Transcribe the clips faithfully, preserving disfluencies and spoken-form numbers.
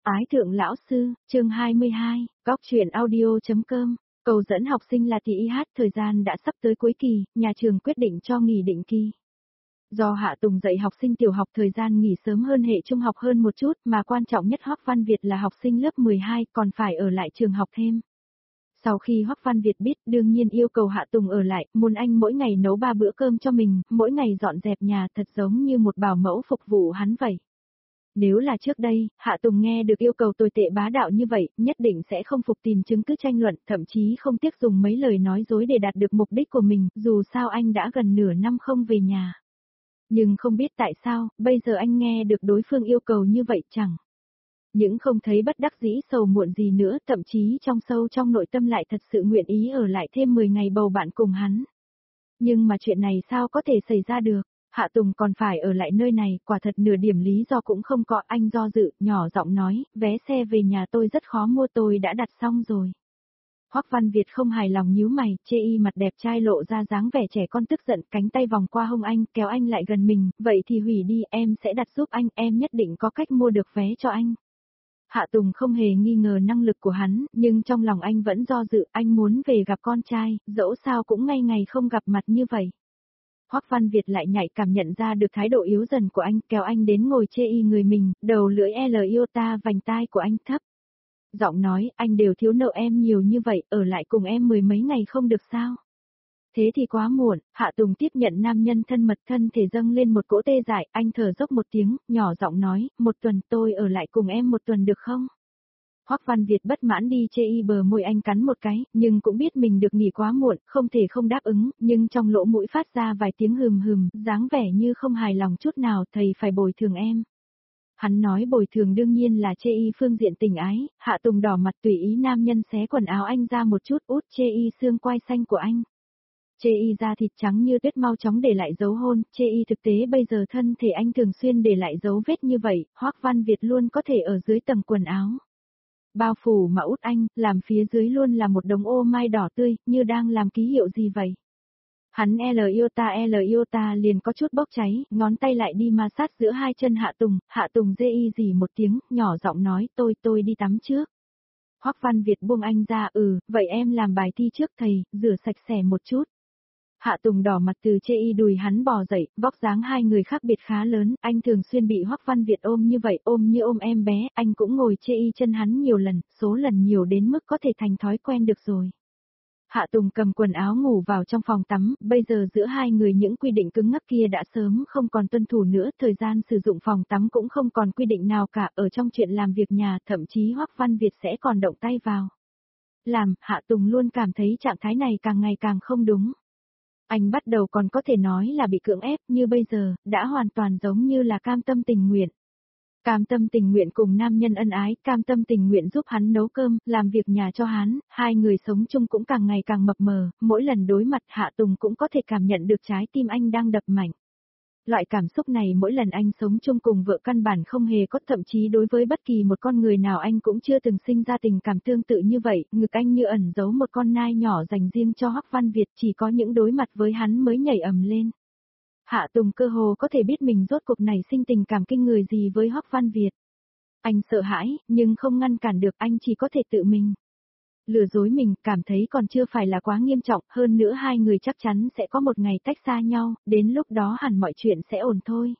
Ái thượng lão sư, chương hai mươi hai, góc truyện audio.com, cầu dẫn học sinh là thì y hát thời gian đã sắp tới cuối kỳ, nhà trường quyết định cho nghỉ định kỳ. Do Hạ Tùng dạy học sinh tiểu học thời gian nghỉ sớm hơn hệ trung học hơn một chút mà quan trọng nhất Hoắc Văn Việt là học sinh lớp mười hai còn phải ở lại trường học thêm. Sau khi Hoắc Văn Việt biết đương nhiên yêu cầu Hạ Tùng ở lại, muốn anh mỗi ngày nấu ba bữa cơm cho mình, mỗi ngày dọn dẹp nhà thật giống như một bảo mẫu phục vụ hắn vậy. Nếu là trước đây, Hạ Tùng nghe được yêu cầu tồi tệ bá đạo như vậy, nhất định sẽ không phục tìm chứng cứ tranh luận, thậm chí không tiếc dùng mấy lời nói dối để đạt được mục đích của mình, dù sao anh đã gần nửa năm không về nhà. Nhưng không biết tại sao, bây giờ anh nghe được đối phương yêu cầu như vậy chẳng. Những không thấy bất đắc dĩ sầu muộn gì nữa, thậm chí trong sâu trong nội tâm lại thật sự nguyện ý ở lại thêm mười ngày bầu bạn cùng hắn. Nhưng mà chuyện này sao có thể xảy ra được? Hạ Tùng còn phải ở lại nơi này, quả thật nửa điểm lý do cũng không có, anh do dự, nhỏ giọng nói, vé xe về nhà tôi rất khó mua, tôi đã đặt xong rồi. Hoắc Văn Việt không hài lòng nhíu mày, chê y mặt đẹp trai lộ ra dáng vẻ trẻ con tức giận, cánh tay vòng qua hông anh, kéo anh lại gần mình, vậy thì hủy đi, em sẽ đặt giúp anh, em nhất định có cách mua được vé cho anh. Hạ Tùng không hề nghi ngờ năng lực của hắn, nhưng trong lòng anh vẫn do dự, anh muốn về gặp con trai, dẫu sao cũng ngay ngày không gặp mặt như vậy. Hoắc Văn Việt lại nhạy cảm nhận ra được thái độ yếu dần của anh, kéo anh đến ngồi chê y người mình, đầu lưỡi L iota vành tai của anh thấp. Giọng nói, anh đều thiếu nợ em nhiều như vậy, ở lại cùng em mười mấy ngày không được sao? Thế thì quá muộn, Hạ Tùng tiếp nhận nam nhân thân mật, thân thể dâng lên một cỗ tê dại, anh thở dốc một tiếng, nhỏ giọng nói, một tuần tôi ở lại cùng em một tuần được không? Hoắc Văn Việt bất mãn đi chê y bờ môi anh cắn một cái, nhưng cũng biết mình được nghỉ quá muộn, không thể không đáp ứng, nhưng trong lỗ mũi phát ra vài tiếng hừm hừm, dáng vẻ như không hài lòng chút nào, thầy phải bồi thường em. Hắn nói bồi thường đương nhiên là chê y phương diện tình ái, Hạ Tùng đỏ mặt tùy ý nam nhân xé quần áo anh ra một chút, út chê y xương quai xanh của anh. Chê y da thịt trắng như tuyết mau chóng để lại dấu hôn, chê y thực tế bây giờ thân thể anh thường xuyên để lại dấu vết như vậy, Hoắc Văn Việt luôn có thể ở dưới tầng quần áo. Bao phủ mà út anh, làm phía dưới luôn là một đống ô mai đỏ tươi, như đang làm ký hiệu gì vậy. Hắn L iota L iota liền có chút bốc cháy, ngón tay lại đi ma sát giữa hai chân Hạ Tùng, Hạ Tùng dê y gì một tiếng, nhỏ giọng nói, tôi tôi đi tắm trước. Hoắc Văn Việt buông anh ra, ừ, vậy em làm bài thi trước thầy, rửa sạch sẽ một chút. Hạ Tùng đỏ mặt từ chê y đùi hắn bò dậy, vóc dáng hai người khác biệt khá lớn, anh thường xuyên bị Hoắc Văn Việt ôm như vậy, ôm như ôm em bé, anh cũng ngồi chê y chân hắn nhiều lần, số lần nhiều đến mức có thể thành thói quen được rồi. Hạ Tùng cầm quần áo ngủ vào trong phòng tắm, bây giờ giữa hai người những quy định cứng ngắc kia đã sớm không còn tuân thủ nữa, thời gian sử dụng phòng tắm cũng không còn quy định nào cả, ở trong chuyện làm việc nhà, thậm chí Hoắc Văn Việt sẽ còn động tay vào. Làm, Hạ Tùng luôn cảm thấy trạng thái này càng ngày càng không đúng. Anh bắt đầu còn có thể nói là bị cưỡng ép, như bây giờ, đã hoàn toàn giống như là cam tâm tình nguyện. Cam tâm tình nguyện cùng nam nhân ân ái, cam tâm tình nguyện giúp hắn nấu cơm, làm việc nhà cho hắn, hai người sống chung cũng càng ngày càng mập mờ, mỗi lần đối mặt Hạ Tùng cũng có thể cảm nhận được trái tim anh đang đập mạnh. Loại cảm xúc này mỗi lần anh sống chung cùng vợ căn bản không hề có, thậm chí đối với bất kỳ một con người nào anh cũng chưa từng sinh ra tình cảm tương tự như vậy, ngực anh như ẩn giấu một con nai nhỏ dành riêng cho Hoắc Văn Việt, chỉ có những đối mặt với hắn mới nhảy ầm lên. Hạ Tùng cơ hồ có thể biết mình rốt cuộc này sinh tình cảm kinh người gì với Hoắc Văn Việt. Anh sợ hãi, nhưng không ngăn cản được, anh chỉ có thể tự mình lừa dối mình, cảm thấy còn chưa phải là quá nghiêm trọng, hơn nữa hai người chắc chắn sẽ có một ngày tách xa nhau, đến lúc đó hẳn mọi chuyện sẽ ổn thôi.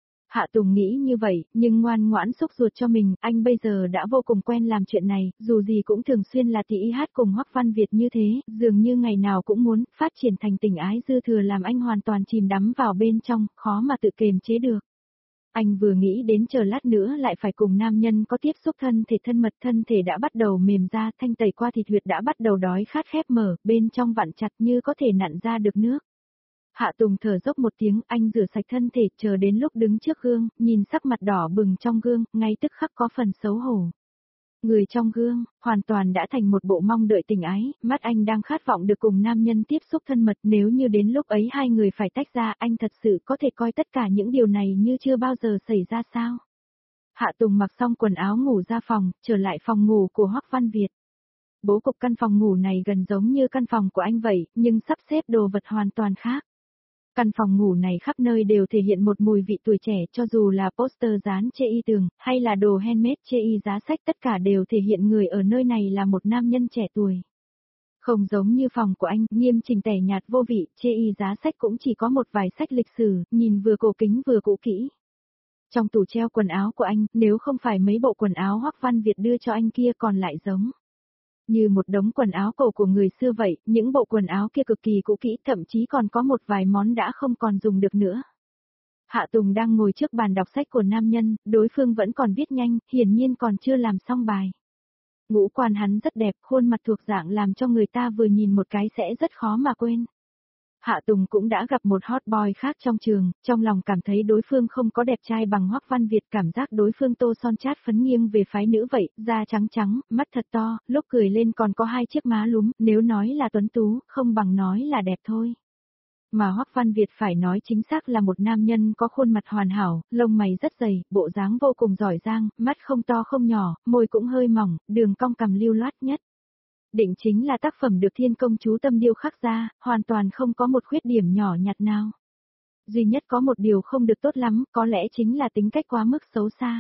Hạ Tùng nghĩ như vậy, nhưng ngoan ngoãn xúc ruột cho mình, anh bây giờ đã vô cùng quen làm chuyện này, dù gì cũng thường xuyên là tỷ y hát cùng Hoắc Văn Việt như thế, dường như ngày nào cũng muốn phát triển thành tình ái dư thừa làm anh hoàn toàn chìm đắm vào bên trong, khó mà tự kiềm chế được. Anh vừa nghĩ đến chờ lát nữa lại phải cùng nam nhân có tiếp xúc thân thể thân mật, thân thể đã bắt đầu mềm ra, thanh tẩy qua thịt huyệt đã bắt đầu đói khát khép mở, bên trong vặn chặt như có thể nặn ra được nước. Hạ Tùng thở dốc một tiếng, anh rửa sạch thân thể, chờ đến lúc đứng trước gương, nhìn sắc mặt đỏ bừng trong gương, ngay tức khắc có phần xấu hổ. Người trong gương, hoàn toàn đã thành một bộ mong đợi tình ái, mắt anh đang khát vọng được cùng nam nhân tiếp xúc thân mật, nếu như đến lúc ấy hai người phải tách ra, anh thật sự có thể coi tất cả những điều này như chưa bao giờ xảy ra sao. Hạ Tùng mặc xong quần áo ngủ ra phòng, trở lại phòng ngủ của Hoắc Văn Việt. Bố cục căn phòng ngủ này gần giống như căn phòng của anh vậy, nhưng sắp xếp đồ vật hoàn toàn khác. Căn phòng ngủ này khắp nơi đều thể hiện một mùi vị tuổi trẻ, cho dù là poster dán trên y tường, hay là đồ handmade trên y giá sách, tất cả đều thể hiện người ở nơi này là một nam nhân trẻ tuổi. Không giống như phòng của anh, nghiêm chỉnh tẻ nhạt vô vị, trên y giá sách cũng chỉ có một vài sách lịch sử, nhìn vừa cổ kính vừa cũ kỹ. Trong tủ treo quần áo của anh, nếu không phải mấy bộ quần áo Hoắc Văn Việt đưa cho anh kia còn lại giống như một đống quần áo cổ của người xưa vậy, những bộ quần áo kia cực kỳ cũ kỹ, thậm chí còn có một vài món đã không còn dùng được nữa. Hạ Tùng đang ngồi trước bàn đọc sách của nam nhân, đối phương vẫn còn viết nhanh, hiển nhiên còn chưa làm xong bài. Ngũ quan hắn rất đẹp, khuôn mặt thuộc dạng làm cho người ta vừa nhìn một cái sẽ rất khó mà quên. Hạ Tùng cũng đã gặp một hot boy khác trong trường, trong lòng cảm thấy đối phương không có đẹp trai bằng Hoắc Văn Việt, cảm giác đối phương tô son chát phấn nghiêng về phái nữ vậy, da trắng trắng, mắt thật to, lúc cười lên còn có hai chiếc má lúm, nếu nói là tuấn tú, không bằng nói là đẹp thôi. Mà Hoắc Văn Việt phải nói chính xác là một nam nhân có khuôn mặt hoàn hảo, lông mày rất dày, bộ dáng vô cùng giỏi giang, mắt không to không nhỏ, môi cũng hơi mỏng, đường cong cằm lưu loát nhất. Định chính là tác phẩm được thiên công chú tâm điêu khắc ra, hoàn toàn không có một khuyết điểm nhỏ nhặt nào. Duy nhất có một điều không được tốt lắm, có lẽ chính là tính cách quá mức xấu xa.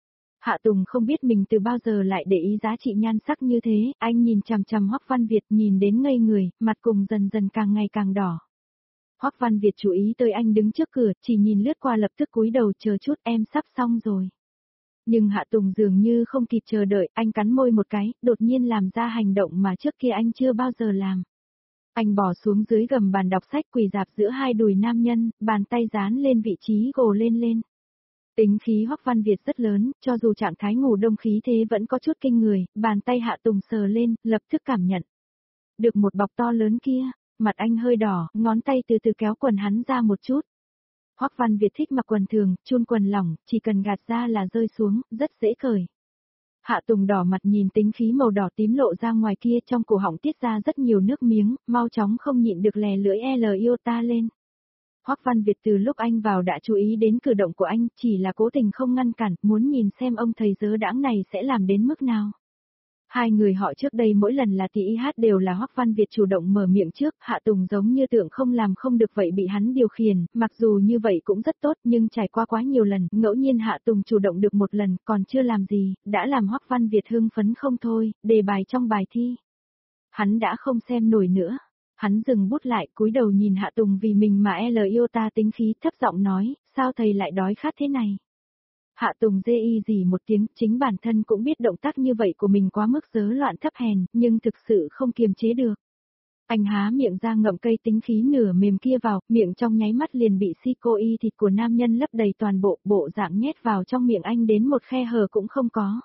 Hạ Tùng không biết mình từ bao giờ lại để ý giá trị nhan sắc như thế, anh nhìn chằm chằm Hoắc Văn Việt nhìn đến ngây người, mặt cùng dần dần càng ngày càng đỏ. Hoắc Văn Việt chú ý tới anh đứng trước cửa, chỉ nhìn lướt qua lập tức cúi đầu, chờ chút em sắp xong rồi. Nhưng Hạ Tùng dường như không kịp chờ đợi, anh cắn môi một cái, đột nhiên làm ra hành động mà trước kia anh chưa bao giờ làm. Anh bỏ xuống dưới gầm bàn đọc sách, quỳ rạp giữa hai đùi nam nhân, bàn tay dán lên vị trí gồ lên lên. Tính khí Hoắc Văn Việt rất lớn, cho dù trạng thái ngủ đông khí thế vẫn có chút kinh người, bàn tay Hạ Tùng sờ lên, lập tức cảm nhận được một bọc to lớn kia, mặt anh hơi đỏ, ngón tay từ từ kéo quần hắn ra một chút. Hoắc Văn Việt thích mặc quần thường, chun quần lỏng, chỉ cần gạt ra là rơi xuống, rất dễ cởi. Hạ Tùng đỏ mặt nhìn tính khí màu đỏ tím lộ ra ngoài kia, trong cổ họng tiết ra rất nhiều nước miếng, mau chóng không nhịn được lè lưỡi L iota lên. Hoắc Văn Việt từ lúc anh vào đã chú ý đến cử động của anh, chỉ là cố tình không ngăn cản, muốn nhìn xem ông thầy dớ đãng này sẽ làm đến mức nào. Hai người họ trước đây mỗi lần là thì y hát đều là Hoắc Văn Việt chủ động mở miệng trước, Hạ Tùng giống như tượng không làm không được vậy bị hắn điều khiển, mặc dù như vậy cũng rất tốt nhưng trải qua quá nhiều lần, ngẫu nhiên Hạ Tùng chủ động được một lần, còn chưa làm gì, đã làm Hoắc Văn Việt hưng phấn không thôi, đề bài trong bài thi. Hắn đã không xem nổi nữa. Hắn dừng bút lại, cúi đầu nhìn Hạ Tùng vì mình mà L iota tính khí, thấp giọng nói, sao thầy lại đói khát thế này? Hạ Tùng dê y gì một tiếng, chính bản thân cũng biết động tác như vậy của mình quá mức dớ loạn thấp hèn, nhưng thực sự không kiềm chế được. Anh há miệng ra ngậm cây tính khí nửa mềm kia vào, miệng trong nháy mắt liền bị si-cô-y thịt của nam nhân lấp đầy toàn bộ, bộ dạng nhét vào trong miệng anh đến một khe hở cũng không có.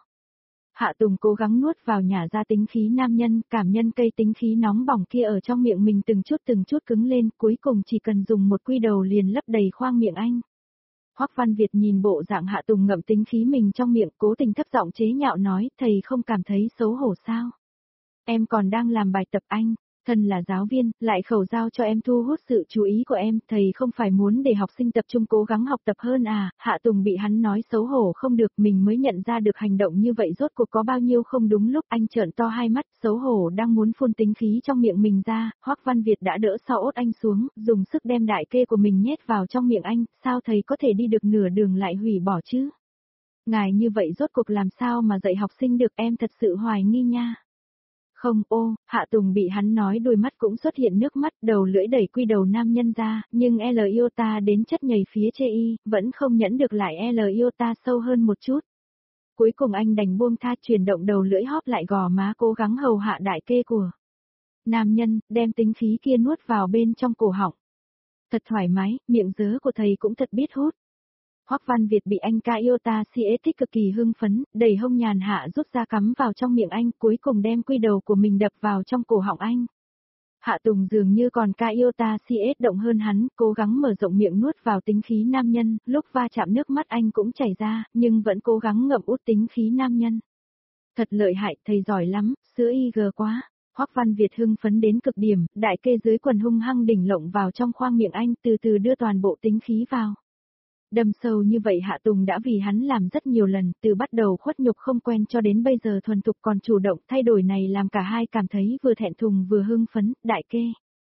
Hạ Tùng cố gắng nuốt vào nhả ra tính khí nam nhân, cảm nhân cây tính khí nóng bỏng kia ở trong miệng mình từng chút từng chút cứng lên, cuối cùng chỉ cần dùng một quy đầu liền lấp đầy khoang miệng anh. Hoắc Văn Việt nhìn bộ dạng Hạ Tùng ngậm tính khí mình trong miệng, cố tình thấp giọng chế nhạo nói, thầy không cảm thấy xấu hổ sao? Em còn đang làm bài tập anh, thân là giáo viên, lại khẩu giao cho em thu hút sự chú ý của em, thầy không phải muốn để học sinh tập trung cố gắng học tập hơn à? Hạ Tùng bị hắn nói xấu hổ không được, mình mới nhận ra được hành động như vậy rốt cuộc có bao nhiêu không đúng lúc, anh trợn to hai mắt, xấu hổ đang muốn phun tính khí trong miệng mình ra, Hoắc Văn Việt đã đỡ sau ốt anh xuống, dùng sức đem đại kê của mình nhét vào trong miệng anh, sao thầy có thể đi được nửa đường lại hủy bỏ chứ? Ngài như vậy rốt cuộc làm sao mà dạy học sinh được, em thật sự hoài nghi nha. Không, ô, Hạ Tùng bị hắn nói đôi mắt cũng xuất hiện nước mắt, đầu lưỡi đẩy quy đầu nam nhân ra, nhưng L iota đến chất nhầy phía chê y, vẫn không nhẫn được lại L iota sâu hơn một chút. Cuối cùng anh đành buông tha, chuyển động đầu lưỡi hóp lại gò má, cố gắng hầu hạ đại kê của nam nhân, đem tính khí kia nuốt vào bên trong cổ họng. Thật thoải mái, miệng dớ của thầy cũng thật biết hút. Hoắc Văn Việt bị anh ca iota si thích cực kỳ hưng phấn, đẩy hông nhàn hạ rút ra cắm vào trong miệng anh, cuối cùng đem quy đầu của mình đập vào trong cổ họng anh. Hạ Tùng dường như còn ca iota si động hơn hắn, cố gắng mở rộng miệng nuốt vào tính khí nam nhân, lúc va chạm nước mắt anh cũng chảy ra, nhưng vẫn cố gắng ngậm út tính khí nam nhân. Thật lợi hại, thầy giỏi lắm, sữa y gờ quá. Hoắc Văn Việt hưng phấn đến cực điểm, đại kê dưới quần hung hăng đỉnh lộng vào trong khoang miệng anh, từ từ đưa toàn bộ tính khí vào. Đâm sâu như vậy Hạ Tùng đã vì hắn làm rất nhiều lần, từ bắt đầu khuất nhục không quen cho đến bây giờ thuần thục còn chủ động, thay đổi này làm cả hai cảm thấy vừa thẹn thùng vừa hưng phấn, đại kê.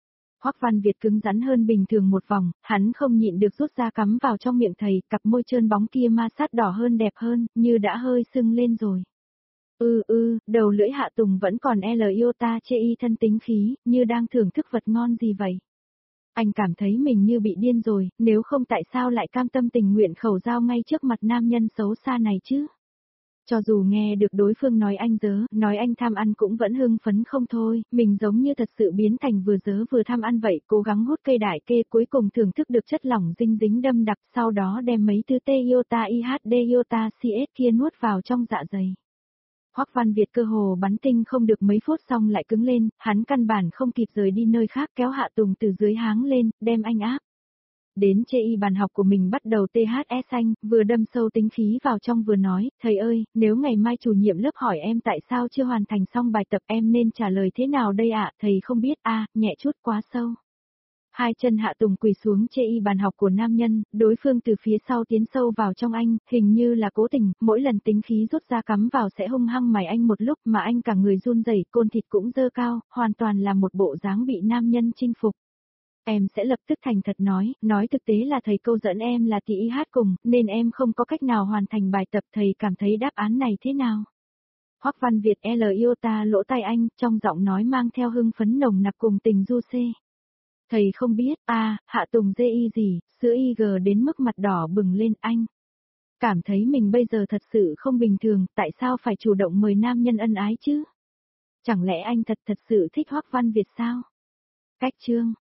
Hoắc Văn Việt cứng rắn hơn bình thường một vòng, hắn không nhịn được rút ra cắm vào trong miệng thầy, cặp môi trơn bóng kia ma sát đỏ hơn đẹp hơn, như đã hơi sưng lên rồi. Ư ừ, ư, ừ, đầu lưỡi Hạ Tùng vẫn còn L yêu ta chê y thân tính khí, như đang thưởng thức vật ngon gì vậy. Anh cảm thấy mình như bị điên rồi, nếu không tại sao lại cam tâm tình nguyện khẩu giao ngay trước mặt nam nhân xấu xa này chứ? Cho dù nghe được đối phương nói anh dớ, nói anh tham ăn cũng vẫn hưng phấn không thôi, mình giống như thật sự biến thành vừa dớ vừa tham ăn vậy, cố gắng hút cây đại kê cuối cùng thưởng thức được chất lỏng dinh dính đâm đặc, sau đó đem mấy thứ T iota I H D iota C S kia nuốt vào trong dạ dày. Hoắc Văn Việt cơ hồ bắn tinh không được mấy phút xong lại cứng lên, hắn căn bản không kịp rời đi nơi khác kéo Hạ Tùng từ dưới háng lên, đem anh áp. Đến chê y bàn học của mình bắt đầu T H S anh, vừa đâm sâu tính khí vào trong vừa nói, thầy ơi, nếu ngày mai chủ nhiệm lớp hỏi em tại sao chưa hoàn thành xong bài tập em nên trả lời thế nào đây ạ, thầy không biết a à, nhẹ chút quá sâu. Hai chân Hạ Tùng quỳ xuống chê y bàn học của nam nhân, đối phương từ phía sau tiến sâu vào trong anh, hình như là cố tình, mỗi lần tính khí rút ra cắm vào sẽ hung hăng mày anh một lúc mà anh cả người run rẩy, côn thịt cũng dơ cao, hoàn toàn là một bộ dáng bị nam nhân chinh phục. Em sẽ lập tức thành thật nói, nói thực tế là thầy câu dẫn em là thì y hát cùng, nên em không có cách nào hoàn thành bài tập, thầy cảm thấy đáp án này thế nào? Hoắc Văn Việt L iota lỗ tai anh, trong giọng nói mang theo hưng phấn nồng nặc cùng tình du xê. Thầy không biết, a à, Hạ Tùng dê y gì, sữa y gờ đến mức mặt đỏ bừng lên anh. Cảm thấy mình bây giờ thật sự không bình thường, tại sao phải chủ động mời nam nhân ân ái chứ? Chẳng lẽ anh thật thật sự thích Hoắc Văn Việt sao? Cách chương